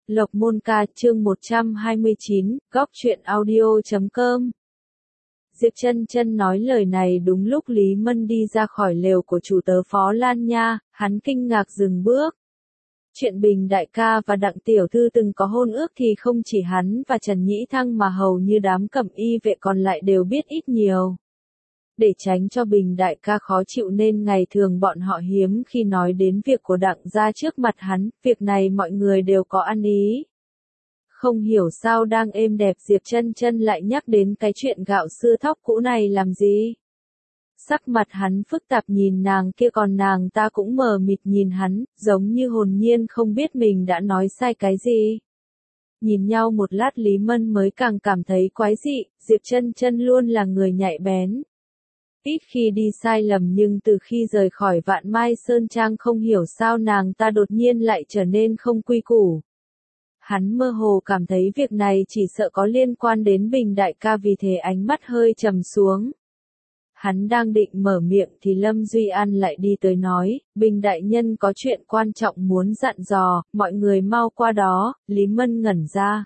Lộc Môn Ca chương 129, góc truyện audio.com. Diệp Chân Chân nói lời này đúng lúc Lý Mân đi ra khỏi lều của chủ tớ Phó Lan Nha, hắn kinh ngạc dừng bước. Chuyện Bình đại ca và Đặng tiểu thư từng có hôn ước thì không chỉ hắn và Trần Nhĩ Thăng mà hầu như đám cẩm y vệ còn lại đều biết ít nhiều. Để tránh cho Bình đại ca khó chịu nên ngày thường bọn họ hiếm khi nói đến việc của Đặng gia trước mặt hắn, việc này mọi người đều có ăn ý. Không hiểu sao đang êm đẹp Diệp Chân Chân lại nhắc đến cái chuyện gạo sưa thóc cũ này làm gì. Sắc mặt hắn phức tạp nhìn nàng kia còn nàng ta cũng mờ mịt nhìn hắn, giống như hồn nhiên không biết mình đã nói sai cái gì. Nhìn nhau một lát Lý Mân mới càng cảm thấy quái dị, Diệp Chân Chân luôn là người nhạy bén. Ít khi đi sai lầm nhưng từ khi rời khỏi Vạn Mai Sơn Trang không hiểu sao nàng ta đột nhiên lại trở nên không quy củ. Hắn mơ hồ cảm thấy việc này chỉ sợ có liên quan đến Bình đại ca vì thế ánh mắt hơi trầm xuống. Hắn đang định mở miệng thì Lâm Duy An lại đi tới nói, Bình đại nhân có chuyện quan trọng muốn dặn dò, mọi người mau qua đó. Lý Mân ngẩn ra.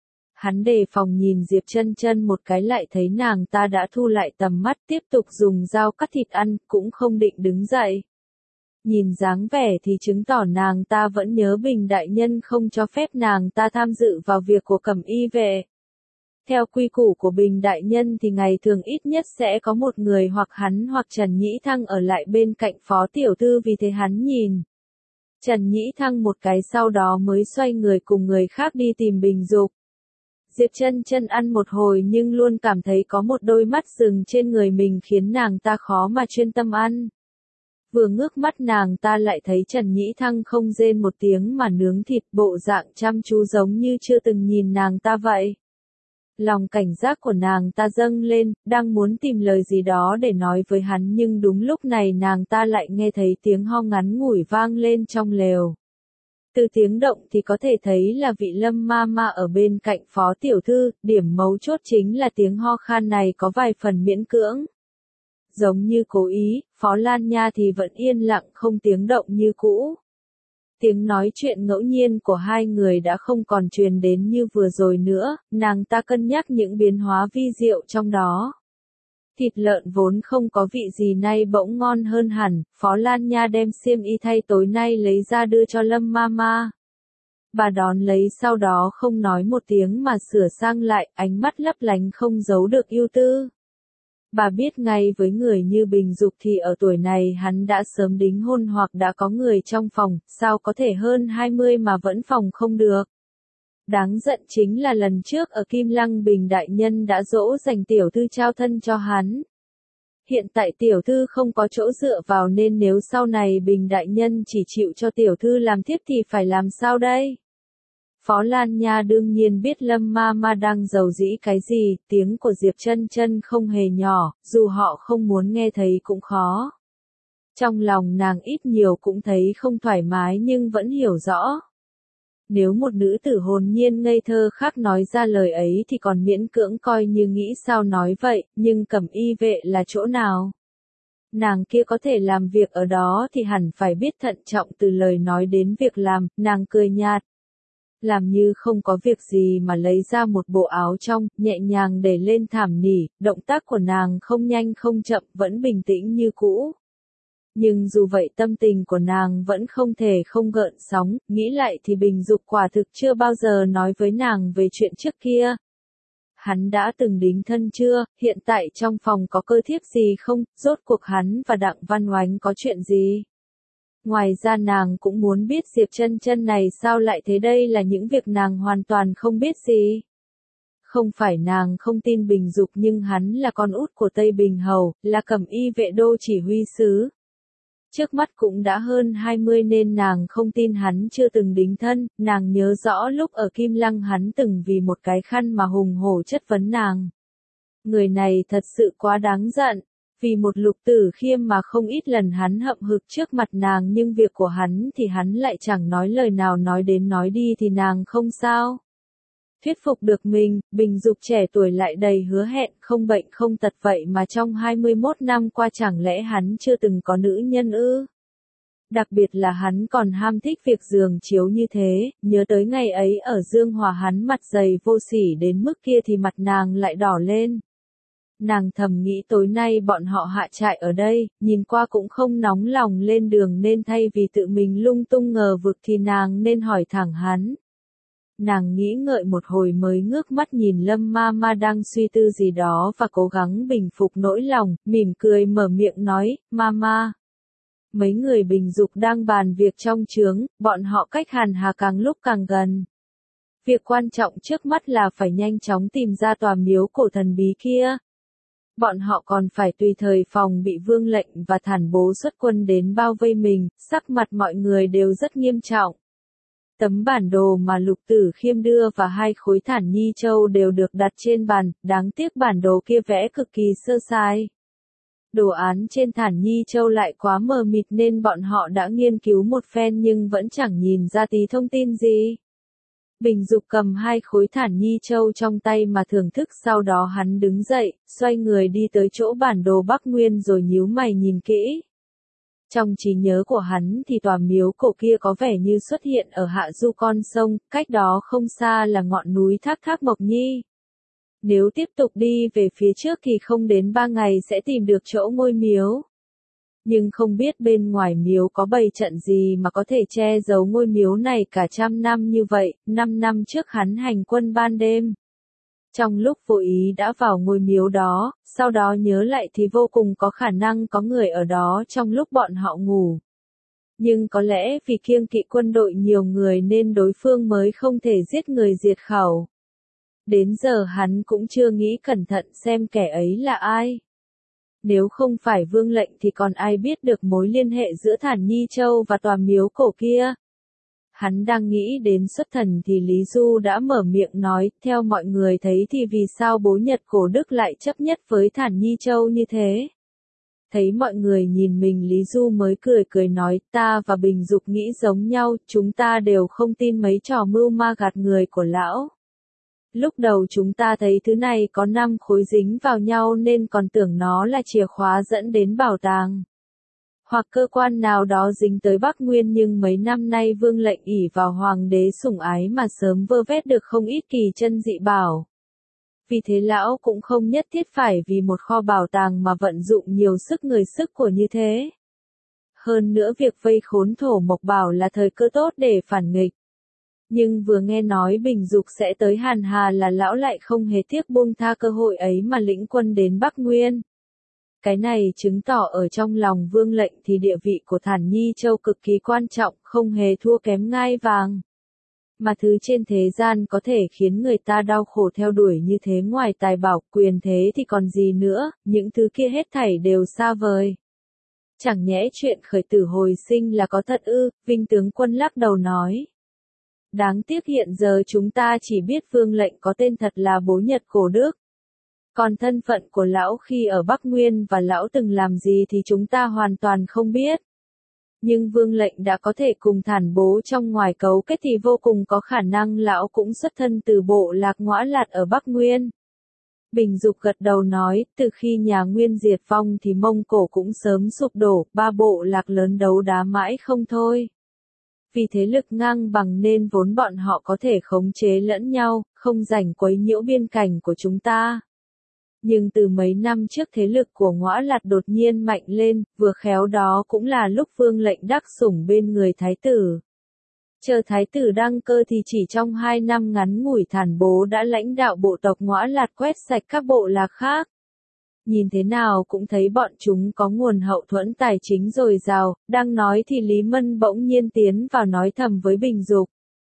Hắn đề phòng nhìn Diệp Chân Chân một cái lại thấy nàng ta đã thu lại tầm mắt tiếp tục dùng dao cắt thịt ăn, cũng không định đứng dậy. Nhìn dáng vẻ thì chứng tỏ nàng ta vẫn nhớ Bình đại nhân không cho phép nàng ta tham dự vào việc của cẩm y vệ. Theo quy củ của Bình đại nhân thì ngày thường ít nhất sẽ có một người hoặc hắn hoặc Trần Nhĩ Thăng ở lại bên cạnh phó tiểu thư vì thế hắn nhìn Trần Nhĩ Thăng một cái sau đó mới xoay người cùng người khác đi tìm Bình Dục. Diệp Chân Chân ăn một hồi nhưng luôn cảm thấy có một đôi mắt rừng trên người mình khiến nàng ta khó mà chuyên tâm ăn. Vừa ngước mắt nàng ta lại thấy Trần Nhĩ Thăng không rên một tiếng mà nướng thịt bộ dạng chăm chú giống như chưa từng nhìn nàng ta vậy. Lòng cảnh giác của nàng ta dâng lên, đang muốn tìm lời gì đó để nói với hắn nhưng đúng lúc này nàng ta lại nghe thấy tiếng ho ngắn ngủi vang lên trong lều. Từ tiếng động thì có thể thấy là vị Lâm ma ma ở bên cạnh phó tiểu thư, điểm mấu chốt chính là tiếng ho khan này có vài phần miễn cưỡng. Giống như cố ý, Phó Lan Nha thì vẫn yên lặng không tiếng động như cũ. Tiếng nói chuyện ngẫu nhiên của hai người đã không còn truyền đến như vừa rồi nữa, nàng ta cân nhắc những biến hóa vi diệu trong đó. Thịt lợn vốn không có vị gì nay bỗng ngon hơn hẳn, Phó Lan Nha đem xiêm y thay tối nay lấy ra đưa cho Lâm Mama. Bà đón lấy sau đó không nói một tiếng mà sửa sang lại, ánh mắt lấp lánh không giấu được ưu tư. Bà biết ngay với người như Bình Dục thì ở tuổi này hắn đã sớm đính hôn hoặc đã có người trong phòng, sao có thể hơn 20 mà vẫn phòng không được. Đáng giận chính là lần trước ở Kim Lăng Bình đại nhân đã dỗ dành tiểu thư trao thân cho hắn. Hiện tại tiểu thư không có chỗ dựa vào nên nếu sau này Bình đại nhân chỉ chịu cho tiểu thư làm thiếp thì phải làm sao đây? Phó Lan Nha đương nhiên biết Lâm ma ma đang giàu dĩ cái gì, tiếng của Diệp Chân Chân không hề nhỏ, dù họ không muốn nghe thấy cũng khó. Trong lòng nàng ít nhiều cũng thấy không thoải mái nhưng vẫn hiểu rõ. Nếu một nữ tử hồn nhiên ngây thơ khác nói ra lời ấy thì còn miễn cưỡng coi như nghĩ sao nói vậy, nhưng cẩm y vệ là chỗ nào? Nàng kia có thể làm việc ở đó thì hẳn phải biết thận trọng từ lời nói đến việc làm, nàng cười nhạt. Làm như không có việc gì mà lấy ra một bộ áo trong, nhẹ nhàng để lên thảm nỉ, động tác của nàng không nhanh không chậm, vẫn bình tĩnh như cũ. Nhưng dù vậy tâm tình của nàng vẫn không thể không gợn sóng, nghĩ lại thì Bình Dục quả thực chưa bao giờ nói với nàng về chuyện trước kia. Hắn đã từng đính thân chưa, hiện tại trong phòng có cơ thiếp gì không, rốt cuộc hắn và Đặng Văn Oánh có chuyện gì? Ngoài ra nàng cũng muốn biết Diệp Chân Chân này sao lại thế, đây là những việc nàng hoàn toàn không biết gì. Không phải nàng không tin Bình Dục nhưng hắn là con út của Tây Bình Hầu, là cẩm y vệ đô chỉ huy sứ. Trước mắt cũng đã hơn 20 nên nàng không tin hắn chưa từng đính thân, nàng nhớ rõ lúc ở Kim Lăng hắn từng vì một cái khăn mà hùng hổ chất vấn nàng. Người này thật sự quá đáng giận. Vì một Lục Tử Khiêm mà không ít lần hắn hậm hực trước mặt nàng nhưng việc của hắn thì hắn lại chẳng nói lời nào, nói đến nói đi thì nàng không sao. Thuyết phục được mình, Bình Dục trẻ tuổi lại đầy hứa hẹn, không bệnh không tật vậy mà trong 21 năm qua chẳng lẽ hắn chưa từng có nữ nhân ư? Đặc biệt là hắn còn ham thích việc giường chiếu như thế, nhớ tới ngày ấy ở Dương Hòa hắn mặt dày vô sỉ đến mức kia thì mặt nàng lại đỏ lên. Nàng thầm nghĩ tối nay bọn họ hạ trại ở đây, nhìn qua cũng không nóng lòng lên đường nên thay vì tự mình lung tung ngờ vực thì nàng nên hỏi thẳng hắn. Nàng nghĩ ngợi một hồi mới ngước mắt nhìn Lâm Mama đang suy tư gì đó và cố gắng bình phục nỗi lòng, mỉm cười mở miệng nói, Mama. Mấy người Bình Dục đang bàn việc trong chướng, bọn họ cách Hàn Hà càng lúc càng gần. Việc quan trọng trước mắt là phải nhanh chóng tìm ra tòa miếu cổ thần bí kia. Bọn họ còn phải tùy thời phòng bị Vương Lệnh và Thản Bố xuất quân đến bao vây mình, sắc mặt mọi người đều rất nghiêm trọng. Tấm bản đồ mà Lục Tử Khiêm đưa và 2 khối Thản Nhi Châu đều được đặt trên bàn, đáng tiếc bản đồ kia vẽ cực kỳ sơ sài. Đồ án trên Thản Nhi Châu lại quá mờ mịt nên bọn họ đã nghiên cứu một phen nhưng vẫn chẳng nhìn ra tí thông tin gì. Bình Dục cầm 2 khối Thản Nhi Châu trong tay mà thưởng thức, sau đó hắn đứng dậy, xoay người đi tới chỗ bản đồ Bắc Nguyên rồi nhíu mày nhìn kỹ. Trong trí nhớ của hắn thì tòa miếu cổ kia có vẻ như xuất hiện ở hạ du con sông, cách đó không xa là ngọn núi Thác Thác Mộc Nhi. Nếu tiếp tục đi về phía trước thì không đến 3 ngày sẽ tìm được chỗ ngôi miếu. Nhưng không biết bên ngoài miếu có bày trận gì mà có thể che giấu ngôi miếu này cả 100 năm như vậy. 5 năm trước hắn hành quân ban đêm. Trong lúc vô ý đã vào ngôi miếu đó, sau đó nhớ lại thì vô cùng có khả năng có người ở đó trong lúc bọn họ ngủ. Nhưng có lẽ vì kiêng kỵ quân đội nhiều người nên đối phương mới không thể giết người diệt khẩu. Đến giờ hắn cũng chưa nghĩ cẩn thận xem kẻ ấy là ai. Nếu không phải Vương Lệnh thì còn ai biết được mối liên hệ giữa Thản Nhi Châu và tòa miếu cổ kia. Hắn đang nghĩ đến xuất thần thì Lý Du đã mở miệng nói, theo mọi người thấy thì vì sao bố Nhật Cổ Đức lại chấp nhất với Thản Nhi Châu như thế. Thấy mọi người nhìn mình Lý Du mới cười cười nói, ta và Bình Dục nghĩ giống nhau, chúng ta đều không tin mấy trò mưu ma gạt người của lão. Lúc đầu chúng ta thấy thứ này có 5 khối dính vào nhau nên còn tưởng nó là chìa khóa dẫn đến bảo tàng. Hoặc cơ quan nào đó dính tới Bắc Nguyên, nhưng mấy năm nay Vương Lệnh ỷ vào hoàng đế sủng ái mà sớm vơ vét được không ít kỳ chân dị bảo. Vì thế lão cũng không nhất thiết phải vì một kho bảo tàng mà vận dụng nhiều sức người sức của như thế. Hơn nữa việc vây khốn Thổ Mộc Bảo là thời cơ tốt để phản nghịch. Nhưng vừa nghe nói Bình Dục sẽ tới Hàn Hà là lão lại không hề tiếc buông tha cơ hội ấy mà lĩnh quân đến Bắc Nguyên. Cái này chứng tỏ ở trong lòng Vương Lệnh thì địa vị của Thản Nhi Châu cực kỳ quan trọng, không hề thua kém ngai vàng. Mà thứ trên thế gian có thể khiến người ta đau khổ theo đuổi như thế ngoài tài bảo quyền thế thì còn gì nữa, những thứ kia hết thảy đều xa vời. Chẳng nhẽ chuyện khởi tử hồi sinh là có thật ư? Vinh tướng quân lắc đầu nói. Đáng tiếc hiện giờ chúng ta chỉ biết Vương Lệnh có tên thật là Bố Nhật Cổ Đức. Còn thân phận của lão khi ở Bắc Nguyên và lão từng làm gì thì chúng ta hoàn toàn không biết. Nhưng Vương Lệnh đã có thể cùng Thản Bố trong ngoài cấu kết thì vô cùng có khả năng lão cũng xuất thân từ bộ lạc Ngõa Lạt ở Bắc Nguyên. Bình Dục gật đầu nói, từ khi nhà Nguyên diệt vong thì Mông Cổ cũng sớm sụp đổ, 3 bộ lạc lớn đấu đá mãi không thôi. Vì thế lực ngang bằng nên vốn bọn họ có thể khống chế lẫn nhau, không rảnh quấy nhiễu biên cảnh của chúng ta. Nhưng từ mấy năm trước thế lực của Ngõa Lạt đột nhiên mạnh lên, vừa khéo đó cũng là lúc Vương Lệnh đắc sủng bên người thái tử. Chờ thái tử đăng cơ thì chỉ trong 2 năm ngắn ngủi Thản Bố đã lãnh đạo bộ tộc Ngõa Lạt quét sạch các bộ lạc khác. Nhìn thế nào cũng thấy bọn chúng có nguồn hậu thuẫn tài chính dồi dào, đang nói thì Lý Mân bỗng nhiên tiến vào nói thầm với Bình Dục.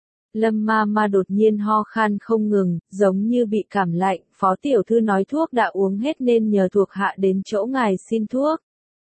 Lâm Ma đột nhiên ho khan không ngừng, giống như bị cảm lạnh, phó tiểu thư nói thuốc đã uống hết nên nhờ thuộc hạ đến chỗ ngài xin thuốc.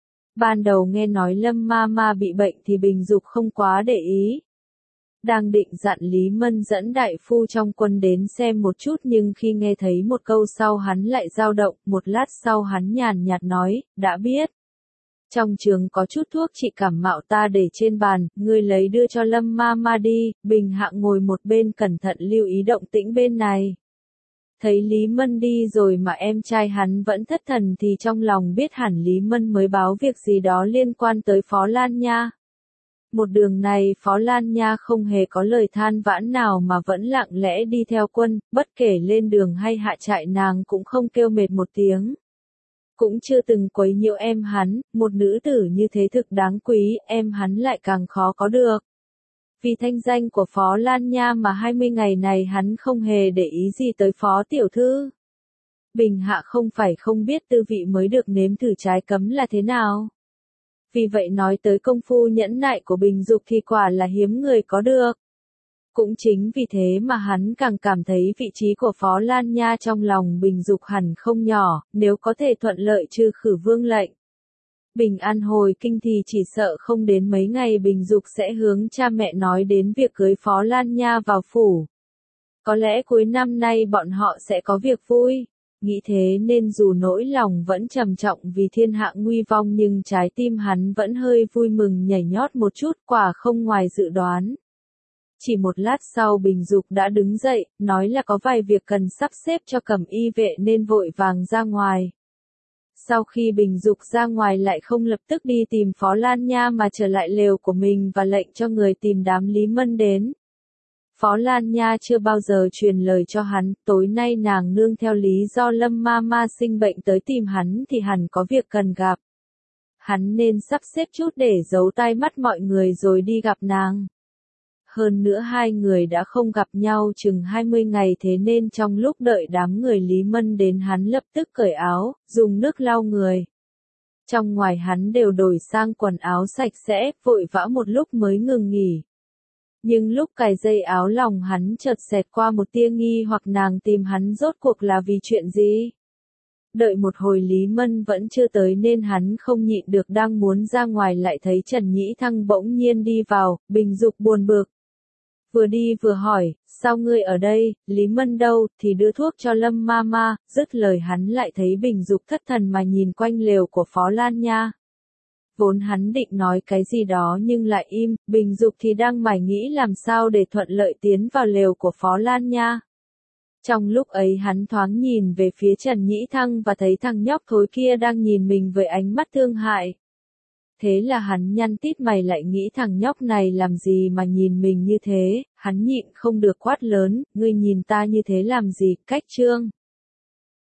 Ban đầu nghe nói Lâm Ma bị bệnh thì Bình Dục không quá để ý. Đang định dặn Lý Mân dẫn đại phu trong quân đến xem một chút nhưng khi nghe thấy một câu sau hắn lại dao động, một lát sau hắn nhàn nhạt nói, đã biết. Trong trường có chút thuốc trị cảm mạo ta để trên bàn, ngươi lấy đưa cho Lâm Ma đi. Bình Hạng ngồi một bên cẩn thận lưu ý động tĩnh bên này. Thấy Lý Mân đi rồi mà em trai hắn vẫn thất thần thì trong lòng biết hẳn Lý Mân mới báo việc gì đó liên quan tới Phó Lan Nha. Một đường này Phó Lan Nha không hề có lời than vãn nào mà vẫn lặng lẽ đi theo quân, bất kể lên đường hay hạ trại nàng cũng không kêu mệt một tiếng. Cũng chưa từng quấy nhiễu em hắn, một nữ tử như thế thực đáng quý, em hắn lại càng khó có được. Vì thanh danh của Phó Lan Nha mà 20 ngày này hắn không hề để ý gì tới Phó tiểu thư. Bình Hạ không phải không biết tư vị mới được nếm thử trái cấm là thế nào. Vì vậy nói tới công phu nhẫn nại của Bình Dục thì quả là hiếm người có được. Cũng chính vì thế mà hắn càng cảm thấy vị trí của Phó Lan Nha trong lòng Bình Dục hẳn không nhỏ, nếu có thể thuận lợi trừ khử vương lệnh. Bình An hồi kinh thì chỉ sợ không đến mấy ngày Bình Dục sẽ hướng cha mẹ nói đến việc cưới Phó Lan Nha vào phủ. Có lẽ cuối năm nay bọn họ sẽ có việc vui. Nghĩ thế nên dù nỗi lòng vẫn trầm trọng vì thiên hạ nguy vong nhưng trái tim hắn vẫn hơi vui mừng nhảy nhót một chút, quả không ngoài dự đoán. Chỉ một lát sau Bình Dục đã đứng dậy, nói là có vài việc cần sắp xếp cho Cẩm Y vệ nên vội vàng ra ngoài. Sau khi Bình Dục ra ngoài lại không lập tức đi tìm Phó Lan Nha mà trở lại lều của mình và lệnh cho người tìm đám Lý Mân đến. Phó Lan Nha chưa bao giờ truyền lời cho hắn, tối nay nàng nương theo lý do Lâm ma ma sinh bệnh tới tìm hắn thì hẳn có việc cần gặp. Hắn nên sắp xếp chút để giấu tai mắt mọi người rồi đi gặp nàng. Hơn nữa hai người đã không gặp nhau chừng 20 ngày thế nên trong lúc đợi đám người Lý Mân đến hắn lập tức cởi áo, dùng nước lau người. Trong ngoài hắn đều đổi sang quần áo sạch sẽ, vội vã một lúc mới ngừng nghỉ. Nhưng lúc cài dây áo lòng hắn chợt xẹt qua một tia nghi hoặc nàng tìm hắn rốt cuộc là vì chuyện gì. Đợi một hồi Lý Mân vẫn chưa tới nên hắn không nhịn được đang muốn ra ngoài lại thấy Trần Nhĩ Thăng bỗng nhiên đi vào, Bình Dục buồn bực. Vừa đi vừa hỏi, sao ngươi ở đây, Lý Mân đâu, thì đưa thuốc cho Lâm ma ma, dứt lời hắn lại thấy Bình Dục thất thần mà nhìn quanh lều của Phó Lan Nha. Vốn hắn định nói cái gì đó nhưng lại im, Bình Dục thì đang mải nghĩ làm sao để thuận lợi tiến vào lều của Phó Lan Nha. Trong lúc ấy hắn thoáng nhìn về phía Trần Nhĩ Thăng và thấy thằng nhóc thối kia đang nhìn mình với ánh mắt thương hại. Thế là hắn nhăn tít mày lại nghĩ thằng nhóc này làm gì mà nhìn mình như thế, hắn nhịn không được quát lớn, ngươi nhìn ta như thế làm gì, cách trương.